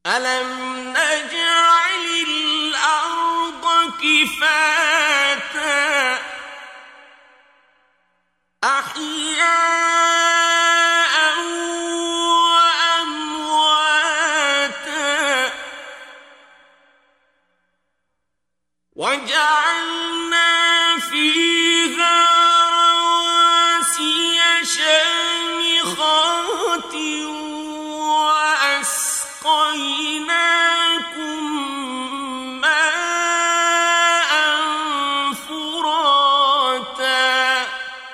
ألم نجعل الأرض كفاتا أحياء وأمواتا وجعلنا فيها رواسي شامخات وأسقيناكم ماء فراتا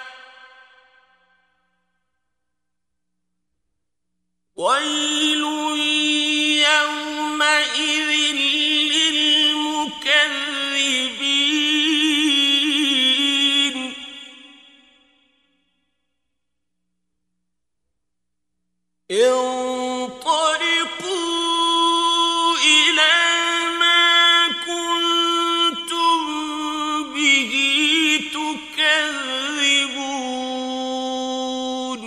ويل يومئذ للمكذبين انطلقوا إلى ما كنتم به تكذبون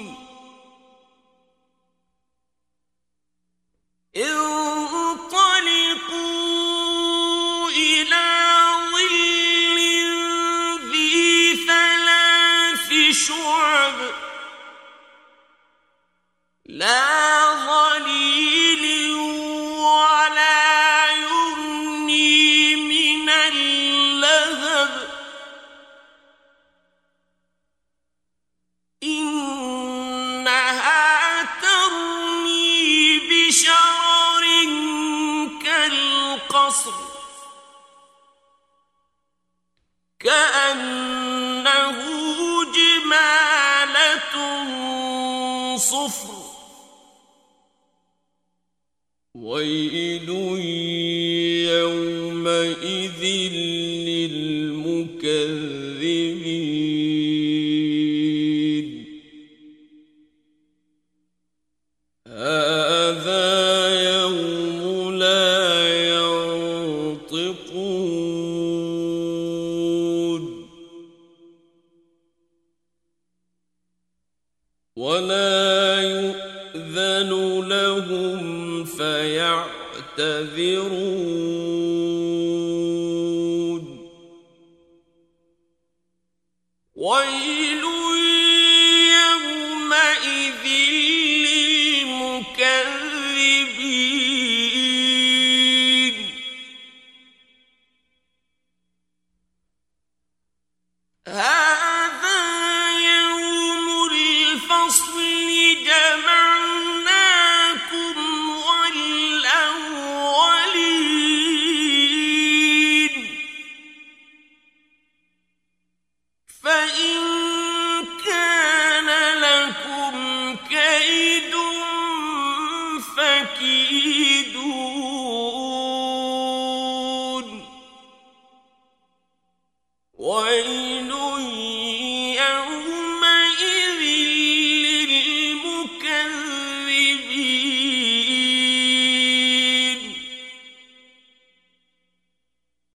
انطلقوا إلى ظل ذي ثلاث شعب لا ظليل ولا يغني من اللهب إنها ترمي بشرر كالقصر كأنه جمالة صفر ويل يومئذ للمكذبين هذا يوم لا ينطقون ولا يؤذن لهم فيعتذرون ويل يومئذ للمكذبين هذا يوم الفصل جمعناكم والأولين فإن